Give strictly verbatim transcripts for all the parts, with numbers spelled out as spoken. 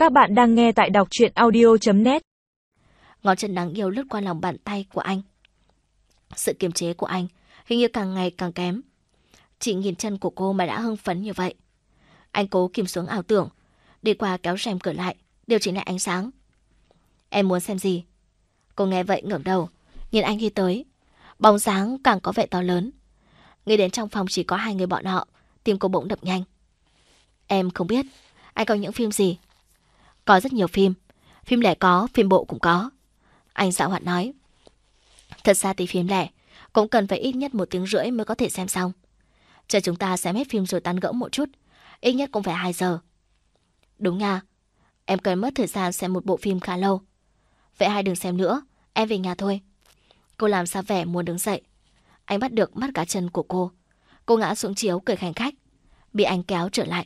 Các bạn đang nghe tại đọc truyện audio chấm net. Ngón chân đáng yêu lướt qua lòng bàn tay của anh. Sự kiềm chế của anh hình như càng ngày càng kém. Chị nhìn chân của cô mà đã hưng phấn như vậy. Anh cố kìm xuống ảo tưởng, đi qua kéo rèm cửa lại, điều chỉnh lại ánh sáng. Em muốn xem gì? Cô nghe vậy ngẩng đầu, nhìn anh đi tới. Bóng dáng càng có vẻ to lớn. Nghĩ đến trong phòng chỉ có hai người bọn họ, tim cô bỗng đập nhanh. Em không biết, anh có những phim gì? Có rất nhiều phim, phim lẻ có, phim bộ cũng có. Anh dạo hoạt nói. Thật ra thì phim lẻ cũng cần phải ít nhất một tiếng rưỡi mới có thể xem xong. Chờ chúng ta xem hết phim rồi tán gẫu một chút, ít nhất cũng phải hai giờ. Đúng nha, em cần mất thời gian xem một bộ phim khá lâu. Vậy hai đừng xem nữa, em về nhà thôi. Cô làm ra vẻ muốn đứng dậy. Anh bắt được mắt cá chân của cô. Cô ngã xuống chiếu cười khanh khách, bị anh kéo trở lại.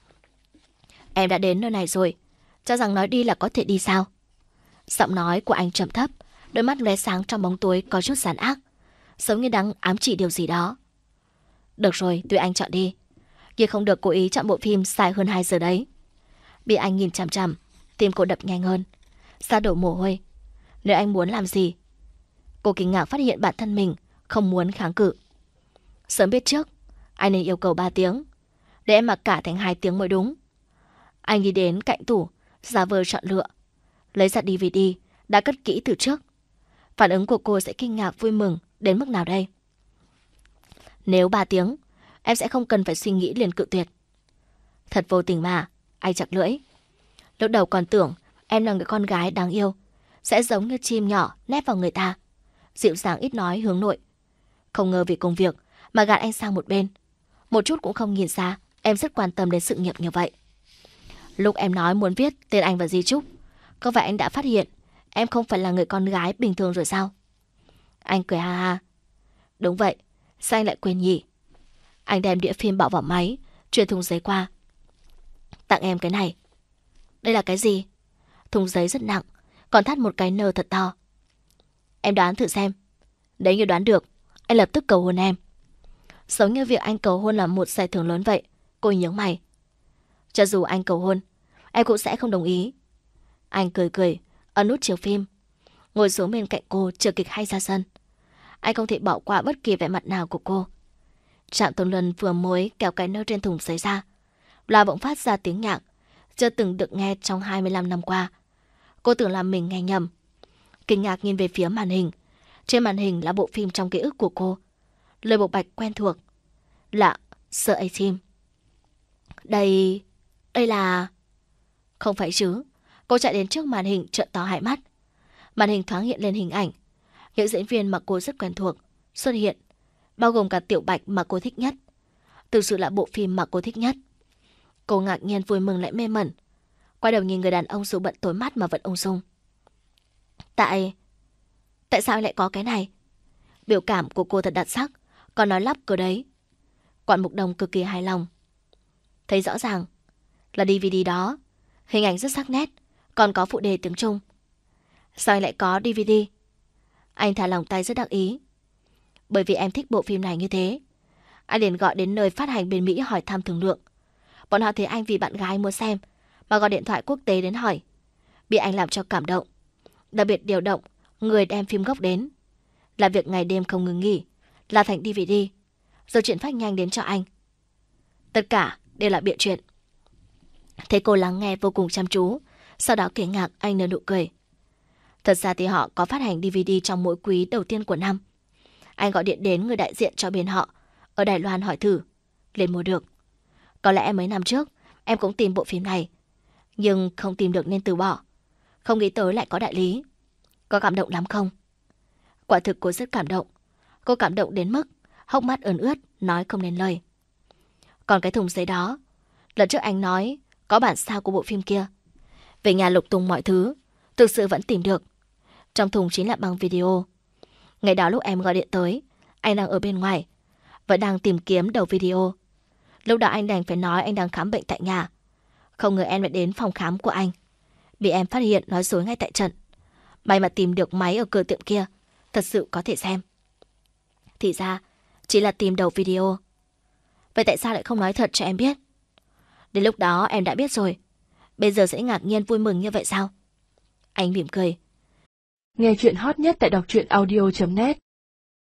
Em đã đến nơi này rồi, cho rằng nói đi là có thể đi sao? Giọng nói của anh trầm thấp, đôi mắt lóe sáng trong bóng tối có chút giàn ác, giống như đang ám chỉ điều gì đó. Được rồi, tùy anh chọn đi, nhưng không được cố ý chọn bộ phim dài hơn hai giờ đấy. Bị anh nhìn chằm chằm, tim cô đập nhanh hơn, da đổ mồ hôi. Nếu anh muốn làm gì? Cô kinh ngạc phát hiện bản thân mình không muốn kháng cự. Sớm biết trước, anh nên yêu cầu ba tiếng, để em mặc cả thành hai tiếng mới đúng. Anh đi đến cạnh tủ, giả vờ chọn lựa, lấy ra đê vê đê đã cất kỹ từ trước. Phản ứng của cô sẽ kinh ngạc vui mừng đến mức nào đây? Nếu ba tiếng, em sẽ không cần phải suy nghĩ liền cự tuyệt. Thật vô tình mà, anh chặt lưỡi. Lúc đầu còn tưởng em là người con gái đáng yêu, sẽ giống như chim nhỏ nép vào người ta, dịu dàng ít nói hướng nội. Không ngờ vì công việc mà gạt anh sang một bên. Một chút cũng không nhìn ra em rất quan tâm đến sự nghiệp như vậy. Lúc em nói muốn viết tên anh vào di chúc, có phải anh đã phát hiện em không phải là người con gái bình thường rồi sao? Anh cười ha ha. Đúng vậy, sao anh lại quên nhỉ? Anh đem đĩa phim bỏ vào máy, chuyển thùng giấy qua. Tặng em cái này. Đây là cái gì? Thùng giấy rất nặng, còn thắt một cái nơ thật to. Em đoán thử xem. Nếu như đoán được, anh lập tức cầu hôn em. Giống như việc anh cầu hôn là một giải thưởng lớn vậy. Cô nhớ mày. Cho dù anh cầu hôn, em cũng sẽ không đồng ý. Anh cười cười, ấn nút chiếu phim, ngồi xuống bên cạnh cô chờ kịch hay ra sân. Anh không thể bỏ qua bất kỳ vẻ mặt nào của cô. Trạm Tông Luân vừa mới kéo cái nơ trên thùng giấy ra, loa bỗng phát ra tiếng nhạc chưa từng được nghe trong hai mươi lăm năm qua. Cô tưởng là mình nghe nhầm, kinh ngạc nhìn về phía màn hình. Trên màn hình là bộ phim trong ký ức của cô, lời bộ bạch quen thuộc. Lạ, sợ A Team. Đây... đây là... Không phải chứ. Cô chạy đến trước màn hình trợn to hai mắt. Màn hình thoáng hiện lên hình ảnh. Những diễn viên mà cô rất quen thuộc xuất hiện, bao gồm cả Tiểu Bạch mà cô thích nhất. Thực sự là bộ phim mà cô thích nhất. Cô ngạc nhiên vui mừng lại mê mẩn, quay đầu nhìn người đàn ông dù bận tối mắt mà vẫn ung dung. Tại... Tại sao lại có cái này? Biểu cảm của cô thật đặc sắc, còn nói lắp cơ đấy. Quản Mục Đồng cực kỳ hài lòng. Thấy rõ ràng là đê vê đê đó, hình ảnh rất sắc nét, còn có phụ đề tiếng Trung. Sao anh lại có đê vê đê? Anh thả lòng tay rất đắc ý. Bởi vì em thích bộ phim này như thế, anh liền gọi đến nơi phát hành bên Mỹ hỏi thăm thương lượng. Bọn họ thấy anh vì bạn gái muốn xem mà gọi điện thoại quốc tế đến hỏi. Bị anh làm cho cảm động, đặc biệt điều động người đem phim gốc đến. Là việc ngày đêm không ngừng nghỉ, là thành đê vê đê, rồi chuyển phát nhanh đến cho anh. Tất cả đều là bịa chuyện. Thấy cô lắng nghe vô cùng chăm chú, sau đó kinh ngạc anh nở nụ cười. Thật ra thì họ có phát hành đê vê đê trong mỗi quý đầu tiên của năm. Anh gọi điện đến người đại diện cho bên họ ở Đài Loan hỏi thử, liền mua được. Có lẽ mấy năm trước em cũng tìm bộ phim này, nhưng không tìm được nên từ bỏ. Không nghĩ tới lại có đại lý. Có cảm động lắm không? Quả thực cô rất cảm động. Cô cảm động đến mức hốc mắt ươn ướt, nói không nên lời. Còn cái thùng giấy đó, lần trước anh nói có bản sao của bộ phim kia. Về nhà lục tung mọi thứ, thực sự vẫn tìm được. Trong thùng chính là băng video. Ngày đó lúc em gọi điện tới, anh đang ở bên ngoài, vẫn đang tìm kiếm đầu video. Lúc đó anh đành phải nói anh đang khám bệnh tại nhà. Không ngờ em lại đến phòng khám của anh, bị em phát hiện nói dối ngay tại trận. May mà tìm được máy ở cửa tiệm kia, thật sự có thể xem. Thì ra chỉ là tìm đầu video. Vậy tại sao lại không nói thật cho em biết? Đến lúc đó em đã biết rồi. bây giờ sẽ ngạc nhiên vui mừng như vậy sao? Anh mỉm cười. Nghe chuyện hot nhất tại đọc truyện audio chấm net